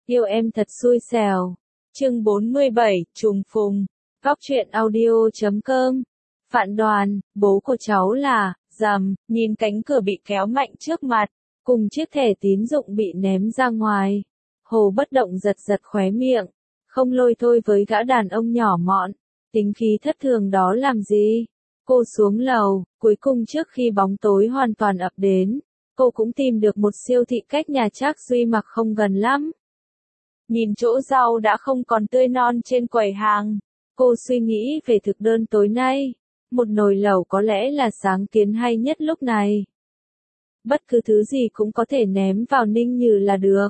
Yêu em thật xui xẻo. Chương 47, trùng phùng. Góc truyện audio.com. Phạn Đoàn, bố của cháu là, rầm, nhìn cánh cửa bị kéo mạnh trước mặt, cùng chiếc thẻ tín dụng bị ném ra ngoài. Hồ bất động giật giật khóe miệng, không lôi thôi với gã đàn ông nhỏ mọn, tính khí thất thường đó làm gì. Cô xuống lầu, cuối cùng trước khi bóng tối hoàn toàn ập đến, cô cũng tìm được một siêu thị cách nhà Trác Duy Mặc không gần lắm. Nhìn chỗ rau đã không còn tươi non trên quầy hàng, cô suy nghĩ về thực đơn tối nay. Một nồi lẩu có lẽ là sáng kiến hay nhất lúc này. Bất cứ thứ gì cũng có thể ném vào ninh nhừ là được.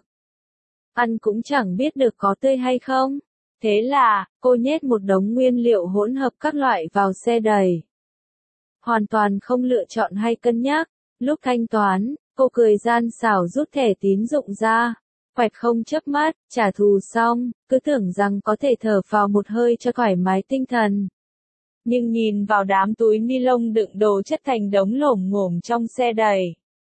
Ăn cũng chẳng biết được có tươi hay không. Thế là, cô nhét một đống nguyên liệu hỗn hợp các loại vào xe đẩy. Hoàn toàn không lựa chọn hay cân nhắc. Lúc thanh toán, cô cười gian xảo rút thẻ tín dụng ra. Quẹt không chớp mắt, trả thù xong, cứ tưởng rằng có thể thở phào một hơi cho thoải mái tinh thần. Nhưng nhìn vào đám túi ni lông đựng đồ chất thành đống lổm ngổm trong xe đẩy.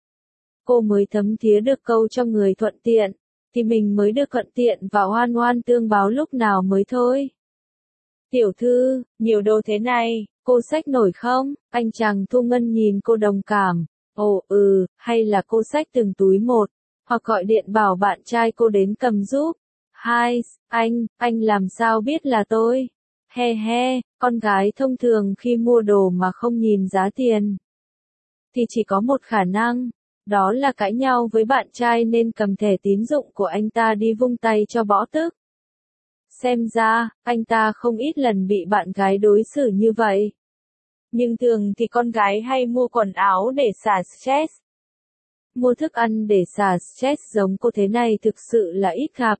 Cô mới thấm thía được câu cho người thuận tiện, thì mình mới được thuận tiện và oan oan tương báo lúc nào mới thôi. Tiểu thư, nhiều đồ thế này, cô xách nổi không? Anh chàng Thu Ngân nhìn cô đồng cảm. Ồ hay là cô xách từng túi một, hoặc gọi điện bảo bạn trai cô đến cầm giúp. Hai, anh làm sao biết là tôi? He, con gái thông thường khi mua đồ mà không nhìn giá tiền, thì chỉ có một khả năng, đó là cãi nhau với bạn trai nên cầm thẻ tín dụng của anh ta đi vung tay cho bỏ tức. Xem ra, anh ta không ít lần bị bạn gái đối xử như vậy. Nhưng thường thì con gái hay mua quần áo để xả stress. Mua thức ăn để xả stress giống cô thế này thực sự là ít gặp.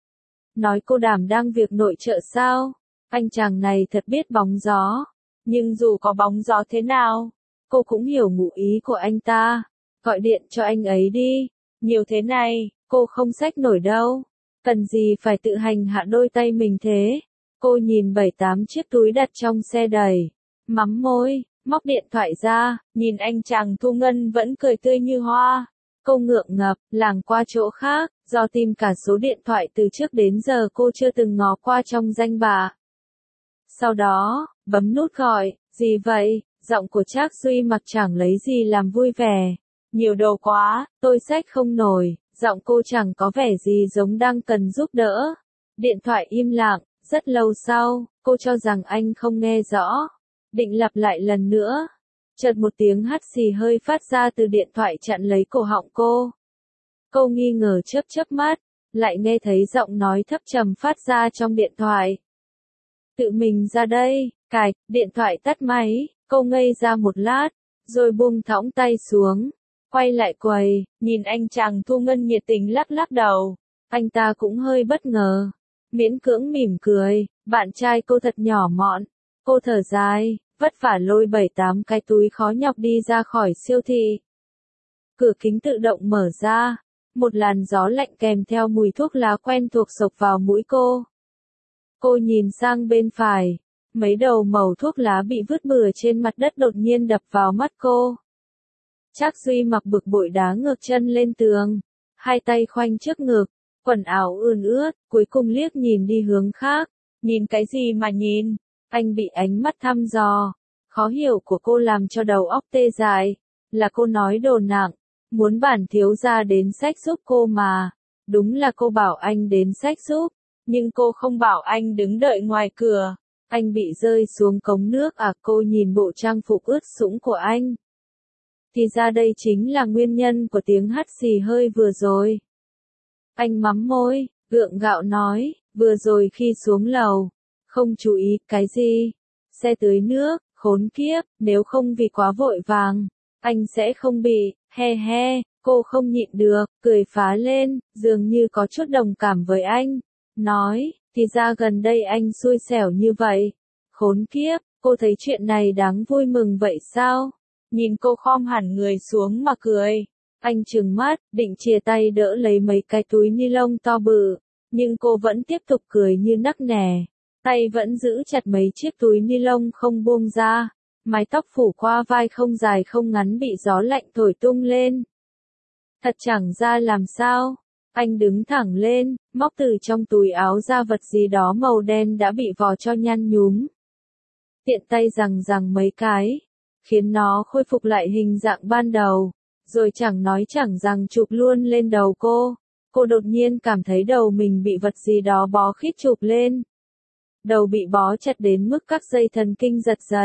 Nói cô đảm đang việc nội trợ sao? Anh chàng này thật biết bóng gió. Nhưng dù có bóng gió thế nào, cô cũng hiểu ngụ ý của anh ta. Gọi điện cho anh ấy đi. Nhiều thế này, cô không xách nổi đâu. Cần gì phải tự hành hạ đôi tay mình thế? Cô nhìn 7-8 chiếc túi đặt trong xe đẩy. Mắm môi, móc điện thoại ra, nhìn anh chàng Thu Ngân vẫn cười tươi như hoa. Cô ngượng ngập, lảng qua chỗ khác, do tìm cả số điện thoại từ trước đến giờ cô chưa từng ngó qua trong danh bạ. Sau đó, bấm nút gọi, gì vậy? Giọng của Trác Duy Mặc chẳng lấy gì làm vui vẻ. Nhiều đồ quá, tôi xách không nổi, giọng cô chẳng có vẻ gì giống đang cần giúp đỡ. Điện thoại im lặng, rất lâu sau, cô cho rằng anh không nghe rõ. Định lặp lại lần nữa. Chợt một tiếng hắt xì hơi phát ra từ điện thoại chặn lấy cổ họng cô. Cô nghi ngờ chớp mắt, lại nghe thấy giọng nói thấp trầm phát ra trong điện thoại. Tự mình ra đây, cài, điện thoại tắt máy, cô ngây ra một lát, rồi buông thõng tay xuống, quay lại quầy, nhìn anh chàng Thu Ngân nhiệt tình lắc lắc đầu. Anh ta cũng hơi bất ngờ, miễn cưỡng mỉm cười, bạn trai cô thật nhỏ mọn. Cô thở dài, vất vả lôi 7-8 cái túi khó nhọc đi ra khỏi siêu thị. Cửa kính tự động mở ra, một làn gió lạnh kèm theo mùi thuốc lá quen thuộc xộc vào mũi cô. Cô nhìn sang bên phải, mấy đầu mẩu thuốc lá bị vứt bừa trên mặt đất đột nhiên đập vào mắt cô. Trác Duy Mặc bực bội đá ngược chân lên tường, hai tay khoanh trước ngực, quần áo ươn ướt, cuối cùng liếc nhìn đi hướng khác. Nhìn cái gì mà nhìn? Anh bị ánh mắt thăm dò, khó hiểu của cô làm cho đầu óc tê dại. Là cô nói đồ nặng, muốn bản thiếu gia đến xách giúp cô mà. Đúng là cô bảo anh đến xách giúp, nhưng cô không bảo anh đứng đợi ngoài cửa. Anh bị rơi xuống cống nước à? Cô nhìn bộ trang phục ướt sũng của anh. Thì ra đây chính là nguyên nhân của tiếng hắt xì hơi vừa rồi. Anh mắm môi, gượng gạo nói, vừa rồi khi xuống lầu, không chú ý, cái gì? Xe tưới nước, khốn kiếp, nếu không vì quá vội vàng, anh sẽ không bị, he, cô không nhịn được, cười phá lên, dường như có chút đồng cảm với anh. Nói, thì ra gần đây anh xui xẻo như vậy. Khốn kiếp, cô thấy chuyện này đáng vui mừng vậy sao? Nhìn cô khom hẳn người xuống mà cười. Anh trừng mắt, định chìa tay đỡ lấy mấy cái túi ni lông to bự, nhưng cô vẫn tiếp tục cười như nắc nẻ. Tay vẫn giữ chặt mấy chiếc túi ni lông không buông ra, mái tóc phủ qua vai không dài không ngắn bị gió lạnh thổi tung lên. Thật chẳng ra làm sao, Anh đứng thẳng lên, móc từ trong túi áo ra vật gì đó màu đen đã bị vò cho nhăn nhúm. Tiện tay giằng mấy cái, khiến nó khôi phục lại hình dạng ban đầu, rồi chẳng nói chẳng rằng chụp luôn lên đầu cô. Cô đột nhiên cảm thấy đầu mình bị vật gì đó bó khít chụp lên. Đầu bị bó chặt đến mức các dây thần kinh giật giật.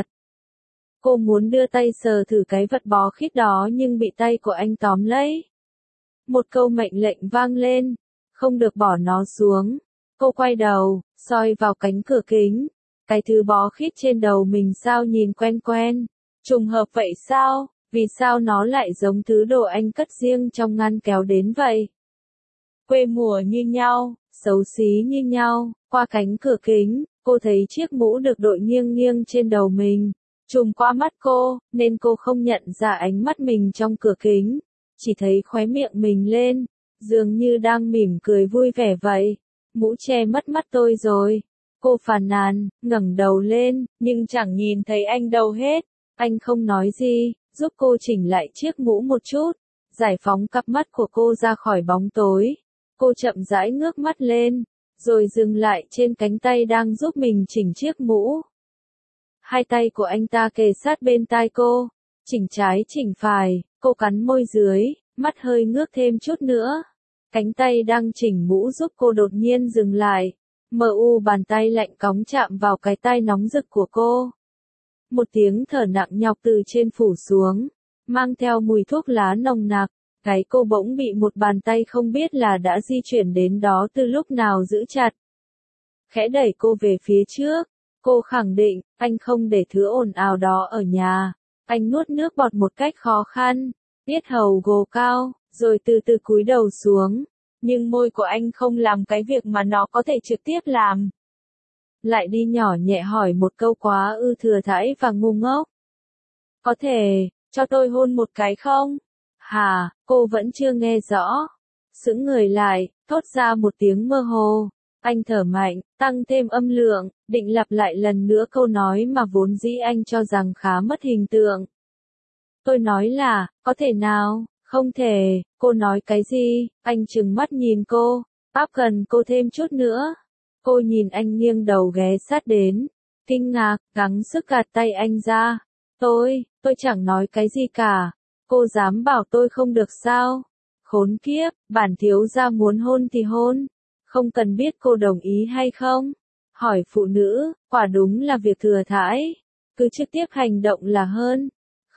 Cô muốn đưa tay sờ thử cái vật bó khít đó nhưng bị tay của anh tóm lấy. Một câu mệnh lệnh vang lên, không được bỏ nó xuống. Cô quay đầu, soi vào cánh cửa kính. Cái thứ bó khít trên đầu mình sao nhìn quen quen. Trùng hợp vậy sao? Vì sao nó lại giống thứ đồ anh cất riêng trong ngăn kéo đến vậy? Quê mùa như nhau, xấu xí như nhau. Qua cánh cửa kính, cô thấy chiếc mũ được đội nghiêng nghiêng trên đầu mình. Trùm qua mắt cô, nên cô không nhận ra ánh mắt mình trong cửa kính. Chỉ thấy khóe miệng mình lên, dường như đang mỉm cười vui vẻ vậy. Mũ che mất mắt tôi rồi. Cô phàn nàn, ngẩng đầu lên, nhưng chẳng nhìn thấy anh đâu hết. Anh không nói gì, giúp cô chỉnh lại chiếc mũ một chút, giải phóng cặp mắt của cô ra khỏi bóng tối. Cô chậm rãi ngước mắt lên, rồi dừng lại trên cánh tay đang giúp mình chỉnh chiếc mũ. Hai tay của anh ta kề sát bên tai cô, chỉnh trái chỉnh phải, cô cắn môi dưới, mắt hơi ngước thêm chút nữa. Cánh tay đang chỉnh mũ giúp cô đột nhiên dừng lại. Bàn tay lạnh cóng chạm vào cái tai nóng rực của cô. Một tiếng thở nặng nhọc từ trên phủ xuống, mang theo mùi thuốc lá nồng nặc. Cái cô bỗng bị một bàn tay không biết là đã di chuyển đến đó từ lúc nào giữ chặt. Khẽ đẩy cô về phía trước. Cô khẳng định, anh không để thứ ồn ào đó ở nhà. Anh nuốt nước bọt một cách khó khăn, yết hầu gồ cao, rồi từ từ cúi đầu xuống. Nhưng môi của anh không làm cái việc mà nó có thể trực tiếp làm. Lại đi nhỏ nhẹ hỏi một câu quá thừa thãi và ngu ngốc. Có thể, cho tôi hôn một cái không? Hả, cô vẫn chưa nghe rõ. Sững người lại, thốt ra một tiếng mơ hồ. Anh thở mạnh, tăng thêm âm lượng, định lặp lại lần nữa câu nói mà vốn dĩ anh cho rằng khá mất hình tượng. Tôi nói là, có thể nào? Không thể. Cô nói cái gì? Anh trừng mắt nhìn cô, áp gần cô thêm chút nữa. Cô nhìn anh nghiêng đầu ghé sát đến, kinh ngạc, gắng sức gạt tay anh ra. Tôi chẳng nói cái gì cả. Cô dám bảo tôi không được sao? Khốn kiếp, bản thiếu gia muốn hôn thì hôn. Không cần biết cô đồng ý hay không. Hỏi phụ nữ, quả đúng là việc thừa thãi. Cứ trực tiếp hành động là hơn.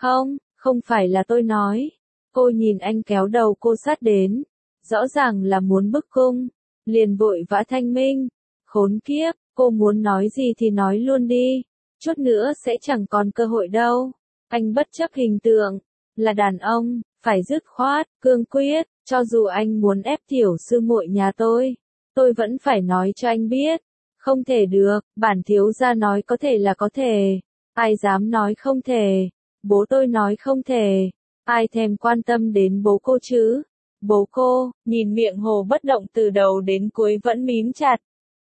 Không phải là tôi nói. Cô nhìn anh kéo đầu cô sát đến. Rõ ràng là muốn bức cung. Liền vội vã thanh minh. Khốn kiếp, cô muốn nói gì thì nói luôn đi. Chút nữa sẽ chẳng còn cơ hội đâu. Anh bất chấp hình tượng. Là đàn ông, phải dứt khoát, cương quyết. Cho dù anh muốn ép tiểu sư muội nhà tôi vẫn phải nói cho anh biết. Không thể được, bản thiếu gia nói có thể là có thể. Ai dám nói không thể. Bố tôi nói không thể. Ai thèm quan tâm đến bố cô chứ? Bố cô, nhìn miệng Hồ Bất Động từ đầu đến cuối vẫn mím chặt.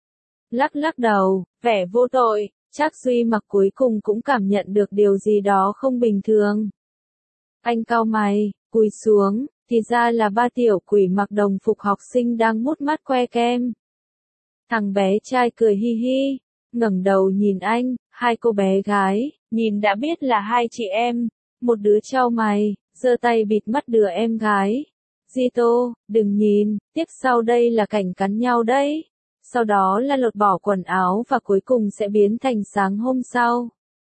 Lắc đầu, vẻ vô tội, Trác Duy Mặc cuối cùng cũng cảm nhận được điều gì đó không bình thường. Anh cau mày, cúi xuống, thì ra là ba tiểu quỷ mặc đồng phục học sinh đang mút mắt que kem. Thằng bé trai cười hi hi, ngẩng đầu nhìn anh, hai cô bé gái, nhìn đã biết là hai chị em. Một đứa chau mày, giơ tay bịt mắt đứa em gái. Zito, đừng nhìn, tiếp sau đây là cảnh cắn nhau đấy. Sau đó là lột bỏ quần áo và cuối cùng sẽ biến thành sáng hôm sau.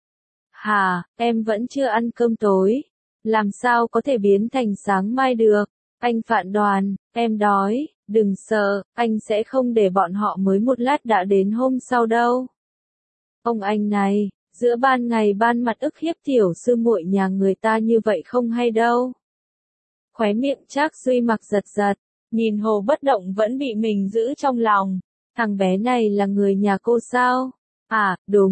Hả, em vẫn chưa ăn cơm tối. Làm sao có thể biến thành sáng mai được? Anh Phạn Đoàn, em đói, đừng sợ, anh sẽ không để bọn họ mới một lát đã đến hôm sau đâu. Ông anh này, giữa ban ngày ban mặt ức hiếp tiểu sư muội nhà người ta như vậy không hay đâu. Khóe miệng Trác Duy Mặc giật giật, nhìn Hồ Bất Động vẫn bị mình giữ trong lòng. Thằng bé này là người nhà cô sao? À,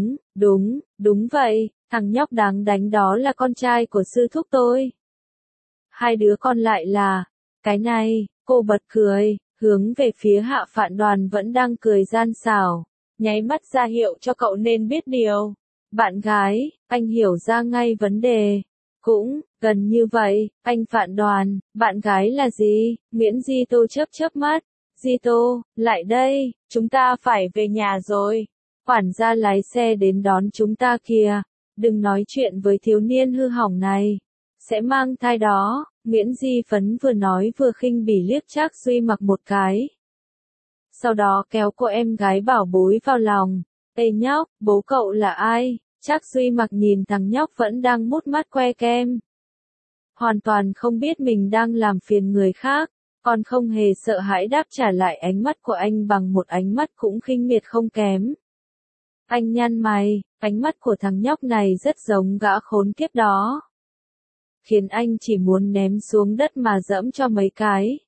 đúng vậy, thằng nhóc đáng đánh đó là con trai của sư thúc tôi. Hai đứa còn lại là, cái này, cô bật cười, hướng về phía Hạ Phạn Đoàn vẫn đang cười gian xảo, nháy mắt ra hiệu cho cậu nên biết điều. Bạn gái, anh hiểu ra ngay vấn đề. Gần như vậy, anh Phạn Đoàn, bạn gái là gì? Nguyễn Di Tô chớp chớp mắt. Di Tô, lại đây, chúng ta phải về nhà rồi. Quản gia lái xe đến đón chúng ta kìa. Đừng nói chuyện với thiếu niên hư hỏng này. Sẽ mang thai đó. Nguyễn Di Phấn vừa nói vừa khinh bỉ liếc Trác Duy Mặc một cái. Sau đó kéo cô em gái bảo bối vào lòng. Ê nhóc, bố cậu là ai? Trác Duy Mặc nhìn thằng nhóc vẫn đang mút mắt que kem. Hoàn toàn không biết mình đang làm phiền người khác, còn không hề sợ hãi đáp trả lại ánh mắt của anh bằng một ánh mắt cũng khinh miệt không kém. Anh nhăn mày, ánh mắt của thằng nhóc này rất giống gã khốn kiếp đó. Khiến anh chỉ muốn ném xuống đất mà dẫm cho mấy cái.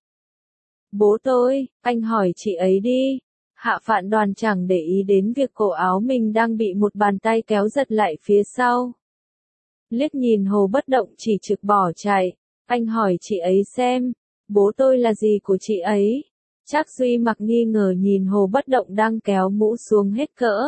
Bố tôi, anh hỏi chị ấy đi. Hạ Phạn Đoàn chẳng để ý đến việc cổ áo mình đang bị một bàn tay kéo giật lại phía sau. Liếc nhìn Hồ Bất Động chỉ trực bỏ chạy, anh hỏi chị ấy xem, bố tôi là gì của chị ấy? Trác Duy Mặc nghi ngờ nhìn Hồ Bất Động đang kéo mũ xuống hết cỡ.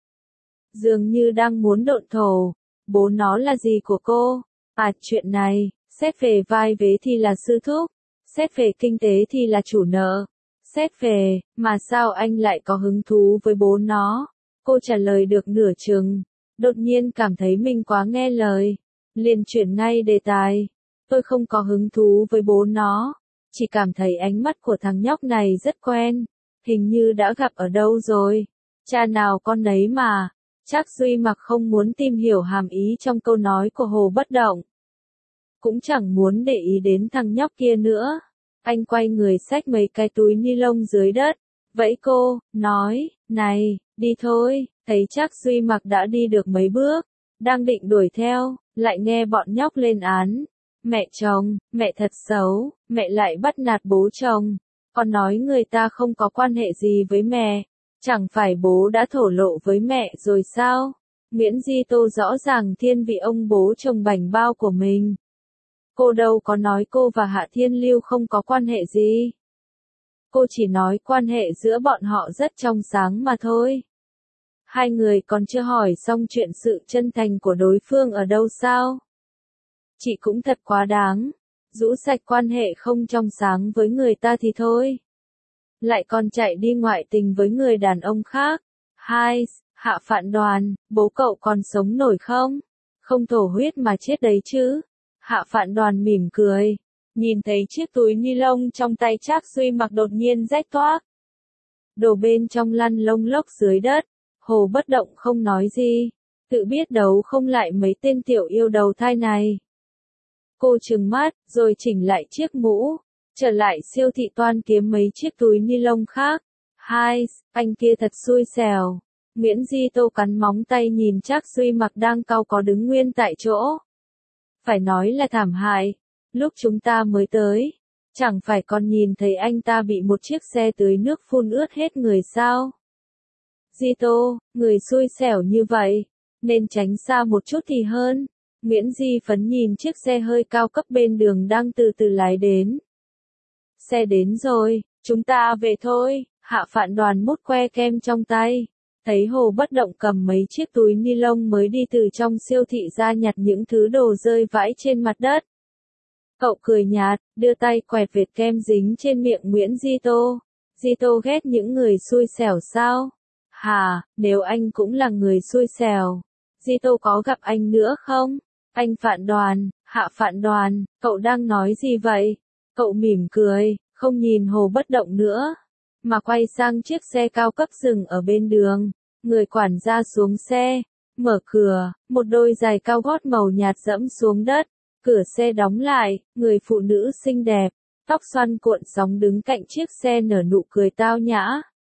Dường như đang muốn độn thổ, bố nó là gì của cô? À, chuyện này, xét về vai vế thì là sư thúc, xét về kinh tế thì là chủ nợ, xét về, mà sao anh lại có hứng thú với bố nó? Cô trả lời được nửa chừng, đột nhiên cảm thấy mình quá nghe lời, liền chuyển ngay đề tài. Tôi không có hứng thú với bố nó, chỉ cảm thấy ánh mắt của thằng nhóc này rất quen, hình như đã gặp ở đâu rồi. Cha nào con nấy mà. Trác Duy Mặc không muốn tìm hiểu hàm ý trong câu nói của Hồ Bất Động. Cũng chẳng muốn để ý đến thằng nhóc kia nữa. Anh quay người xách mấy cái túi ni lông dưới đất, vẫy cô, nói, này, đi thôi. Thấy Trác Duy Mặc đã đi được mấy bước, đang định đuổi theo, lại nghe bọn nhóc lên án. Mẹ chồng, mẹ thật xấu, mẹ lại bắt nạt bố chồng, còn nói người ta không có quan hệ gì với mẹ. Chẳng phải bố đã thổ lộ với mẹ rồi sao? Nguyễn Di Tô rõ ràng thiên vị ông bố chồng bảnh bao của mình. Cô đâu có nói cô và Hạ Thiên Lưu không có quan hệ gì. Cô chỉ nói quan hệ giữa bọn họ rất trong sáng mà thôi. Hai người còn chưa hỏi xong chuyện sự chân thành của đối phương ở đâu sao? Chị cũng thật quá đáng. Rũ sạch quan hệ không trong sáng với người ta thì thôi. Lại còn chạy đi ngoại tình với người đàn ông khác. Hai, Hạ Phạn Đoàn, bố cậu còn sống nổi không? Không thổ huyết mà chết đấy chứ. Hạ Phạn Đoàn mỉm cười, nhìn thấy chiếc túi ni lông trong tay Trác Duy Mặc đột nhiên rách toác. Đồ bên trong lăn lông lốc dưới đất, Hồ Bất Động không nói gì, tự biết đấu không lại mấy tên tiểu yêu đầu thai này. Cô trừng mắt, rồi chỉnh lại chiếc mũ, trở lại siêu thị toan kiếm mấy chiếc túi ni lông khác. Hai, anh kia thật xui xẻo. Nguyễn Di Tô cắn móng tay nhìn Trác Duy Mặc đang cau có đứng nguyên tại chỗ. Phải nói là thảm hại. Lúc chúng ta mới tới, chẳng phải còn nhìn thấy anh ta bị một chiếc xe tưới nước phun ướt hết người sao? Di Tô, người xui xẻo như vậy, nên tránh xa một chút thì hơn. Nguyễn Di Phấn nhìn chiếc xe hơi cao cấp bên đường đang từ từ lái đến. Xe đến rồi, chúng ta về thôi. Hạ Phạn Đoàn mút que kem trong tay. Thấy Hồ Bất Động cầm mấy chiếc túi ni lông mới đi từ trong siêu thị ra nhặt những thứ đồ rơi vãi trên mặt đất. Cậu cười nhạt, đưa tay quẹt vệt kem dính trên miệng Nguyễn Di Tô. Di Tô ghét những người xui xẻo sao? Hà, nếu anh cũng là người xui xẻo, Di Tô có gặp anh nữa không? Anh Phạn Đoàn, Hạ Phạn Đoàn, cậu đang nói gì vậy? Cậu mỉm cười, không nhìn Hồ Bất Động nữa, mà quay sang chiếc xe cao cấp dừng ở bên đường. Người quản gia xuống xe, mở cửa, một đôi giày cao gót màu nhạt dẫm xuống đất. Cửa xe đóng lại, người phụ nữ xinh đẹp, tóc xoăn cuộn sóng đứng cạnh chiếc xe nở nụ cười tao nhã.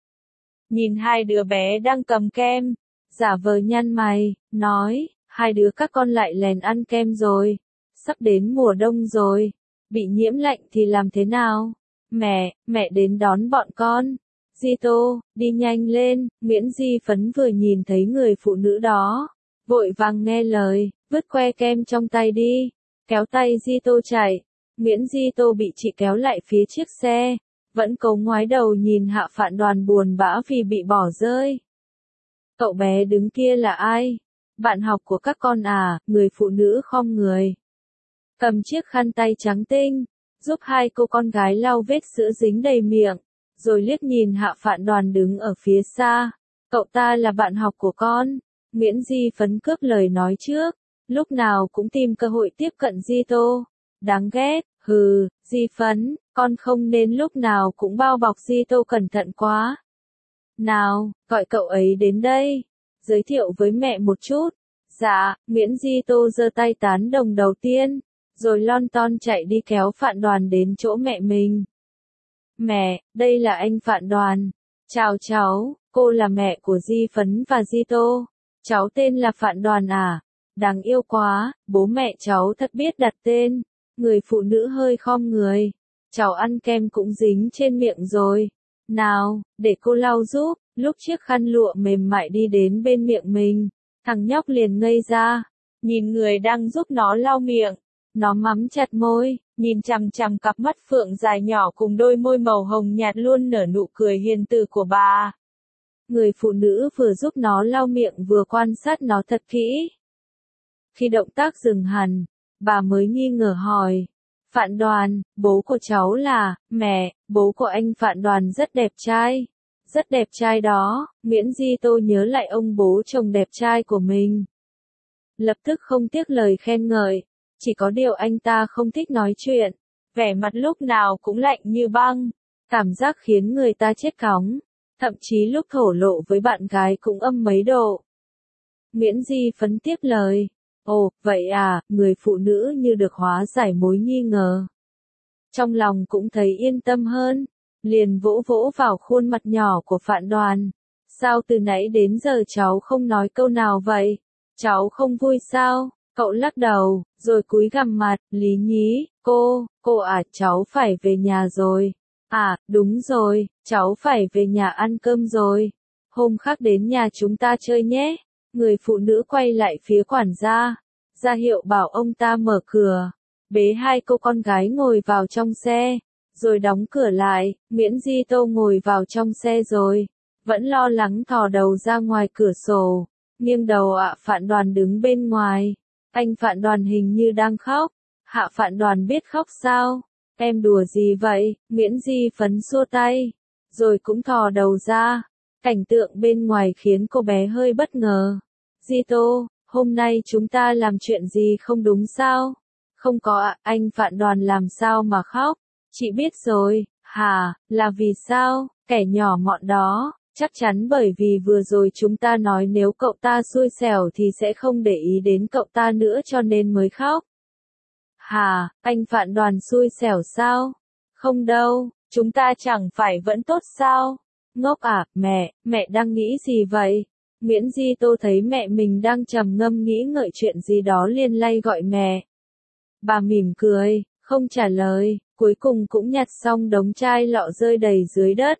Nhìn hai đứa bé đang cầm kem, giả vờ nhăn mày, nói, hai đứa các con lại lèn ăn kem rồi. Sắp đến mùa đông rồi, bị nhiễm lạnh thì làm thế nào? Mẹ đến đón bọn con. Di Tô, đi nhanh lên. Nguyễn Di Phấn vừa nhìn thấy người phụ nữ đó, vội vàng nghe lời, vứt que kem trong tay đi, kéo tay Di Tô chạy. Nguyễn Di Tô bị chị kéo lại phía chiếc xe, vẫn cố ngoái đầu nhìn Hạ Phạn Đoàn buồn bã vì bị bỏ rơi. Cậu bé đứng kia là ai? Bạn học của các con à? Người phụ nữ khom người. cầm chiếc khăn tay trắng tinh, giúp hai cô con gái lau vết sữa dính đầy miệng, rồi liếc nhìn Hạ Phạn Đoàn đứng ở phía xa. Cậu ta là bạn học của con. Nguyễn Di Phấn cướp lời nói trước, lúc nào cũng tìm cơ hội tiếp cận Di Tô. Đáng ghét, hừ, Di Phấn, con không nên lúc nào cũng bao bọc Di Tô cẩn thận quá. Nào, gọi cậu ấy đến đây, giới thiệu với mẹ một chút. Dạ, Nguyễn Di Tô giơ tay tán đồng đầu tiên, rồi lon ton chạy đi kéo Phạn Đoàn đến chỗ mẹ mình. Mẹ, đây là anh Phạn Đoàn. Chào cháu, cô là mẹ của Di Phấn và Di Tô. Cháu tên là Phạn Đoàn à? Đáng yêu quá, bố mẹ cháu thật biết đặt tên. Người phụ nữ hơi khom người. Cháu ăn kem cũng dính trên miệng rồi. Nào, để cô lau giúp. Lúc chiếc khăn lụa mềm mại đi đến bên miệng mình, thằng nhóc liền ngây ra. Nhìn người đang giúp nó lau miệng. Nó mắm chặt môi, nhìn chằm chằm cặp mắt phượng dài nhỏ cùng đôi môi màu hồng nhạt luôn nở nụ cười hiền từ của bà. Người phụ nữ vừa giúp nó lau miệng vừa quan sát nó thật kỹ. Khi động tác dừng hẳn, bà mới nghi ngờ hỏi. Phạn Đoàn, bố của cháu là, mẹ, bố của anh Phạn Đoàn rất đẹp trai. Rất đẹp trai đó, Nguyễn Di Tô nhớ lại ông bố chồng đẹp trai của mình. Lập tức không tiếc lời khen ngợi. Chỉ có điều anh ta không thích nói chuyện, vẻ mặt lúc nào cũng lạnh như băng, cảm giác khiến người ta chết cóng, thậm chí lúc thổ lộ với bạn gái cũng âm mấy độ. Nguyễn Di Phấn tiếp lời, ồ, vậy à, người phụ nữ như được hóa giải mối nghi ngờ. Trong lòng cũng thấy yên tâm hơn, liền vỗ vỗ vào khuôn mặt nhỏ của Phạn Đoàn. Sao từ nãy đến giờ cháu không nói câu nào vậy? Cháu không vui sao? Cậu lắc đầu, rồi cúi gằm mặt, Lý Nhí, cô à, cháu phải về nhà rồi. À, đúng rồi, cháu phải về nhà ăn cơm rồi. Hôm khác đến nhà chúng ta chơi nhé. Người phụ nữ quay lại phía quản gia, ra hiệu bảo ông ta mở cửa, bế hai cô con gái ngồi vào trong xe, rồi đóng cửa lại. Nguyễn Di Tô ngồi vào trong xe rồi, vẫn lo lắng thò đầu ra ngoài cửa sổ, nghiêng đầu ạ Phạn Đoàn đứng bên ngoài. Anh Phạn Đoàn hình như đang khóc. Hạ Phạn Đoàn biết khóc sao? Em đùa gì vậy? Nguyễn Di Phấn xua tay, rồi cũng thò đầu ra. Cảnh tượng bên ngoài khiến cô bé hơi bất ngờ. Di Tô, hôm nay chúng ta làm chuyện gì không đúng sao? Không có ạ, anh Phạn Đoàn làm sao mà khóc? Chị biết rồi, hả, là vì sao? Kẻ nhỏ mọn đó. Chắc chắn bởi vì vừa rồi chúng ta nói nếu cậu ta xui xẻo thì sẽ không để ý đến cậu ta nữa cho nên mới khóc. Hà, anh Phạn Đoàn xui xẻo sao? Không đâu, chúng ta chẳng phải vẫn tốt sao? Ngốc à, mẹ đang nghĩ gì vậy? Nguyễn Di Tô thấy mẹ mình đang trầm ngâm nghĩ ngợi chuyện gì đó liền lay gọi mẹ. Bà mỉm cười, không trả lời, cuối cùng cũng nhặt xong đống chai lọ rơi đầy dưới đất.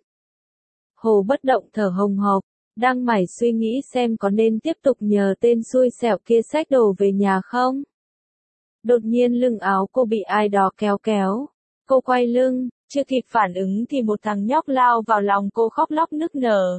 Hồ bất động thở hồng hộc, đang mải suy nghĩ xem có nên tiếp tục nhờ tên xui xẻo kia xách đồ về nhà không. Đột nhiên lưng áo cô bị ai đó kéo kéo. Cô quay lưng, chưa kịp phản ứng thì một thằng nhóc lao vào lòng cô khóc lóc nức nở.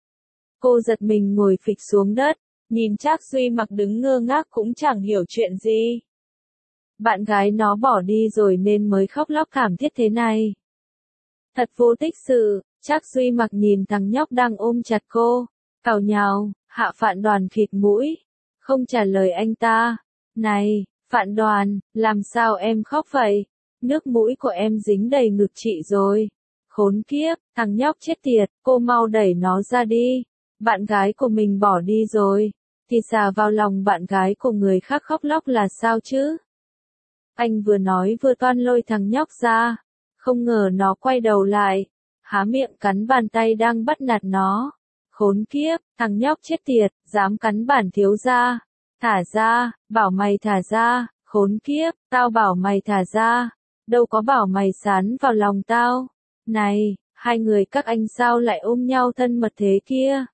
Cô giật mình ngồi phịch xuống đất, nhìn Trác Duy Mặc đứng ngơ ngác cũng chẳng hiểu chuyện gì. Bạn gái nó bỏ đi rồi nên mới khóc lóc thảm thiết thế này. Thật vô tích sự. Trác Duy Mặc nhìn thằng nhóc đang ôm chặt cô, cào nhào. Hạ Phạn Đoàn khịt mũi, không trả lời anh ta. Này, Phạn Đoàn, làm sao em khóc vậy? Nước mũi của em dính đầy ngực chị rồi. Khốn kiếp, thằng nhóc chết tiệt, cô mau đẩy nó ra đi. Bạn gái của mình bỏ đi rồi, thì xà vào lòng bạn gái của người khác khóc lóc là sao chứ? Anh vừa nói vừa toan lôi thằng nhóc ra, không ngờ nó quay đầu lại, há miệng cắn bàn tay đang bắt nạt nó. Khốn kiếp, thằng nhóc chết tiệt, dám cắn bản thiếu gia. Thả ra, bảo mày thả ra, khốn kiếp, tao bảo mày thả ra. Đâu có bảo mày sán vào lòng tao. Này, hai người các anh sao lại ôm nhau thân mật thế kia?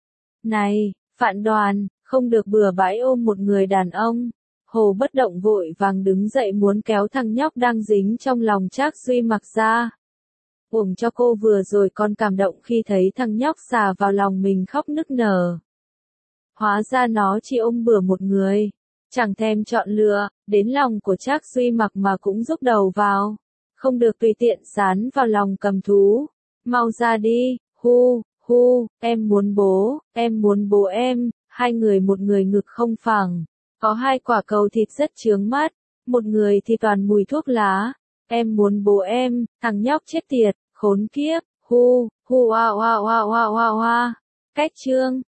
Này, Phạn Đoàn, không được bừa bãi ôm một người đàn ông. Hồ bất động vội vàng đứng dậy muốn kéo thằng nhóc đang dính trong lòng Trác Duy Mặc ra. Uổng cho cô vừa rồi còn cảm động khi thấy thằng nhóc xà vào lòng mình khóc nức nở. Hóa ra nó chỉ ôm bừa một người. Chẳng thèm chọn lựa, đến lòng của Trác Duy Mặc mà cũng rúc đầu vào. Không được tùy tiện dán vào lòng cầm thú. Mau ra đi, hu, hu, em muốn bố em. Hai người, một người ngực không phẳng, có hai quả cầu thịt rất chướng mắt, một người thì toàn mùi thuốc lá. Em muốn bố em, thằng nhóc chết tiệt, khốn kiếp, hu, hu oa oa oa oa oa oa. Cách chương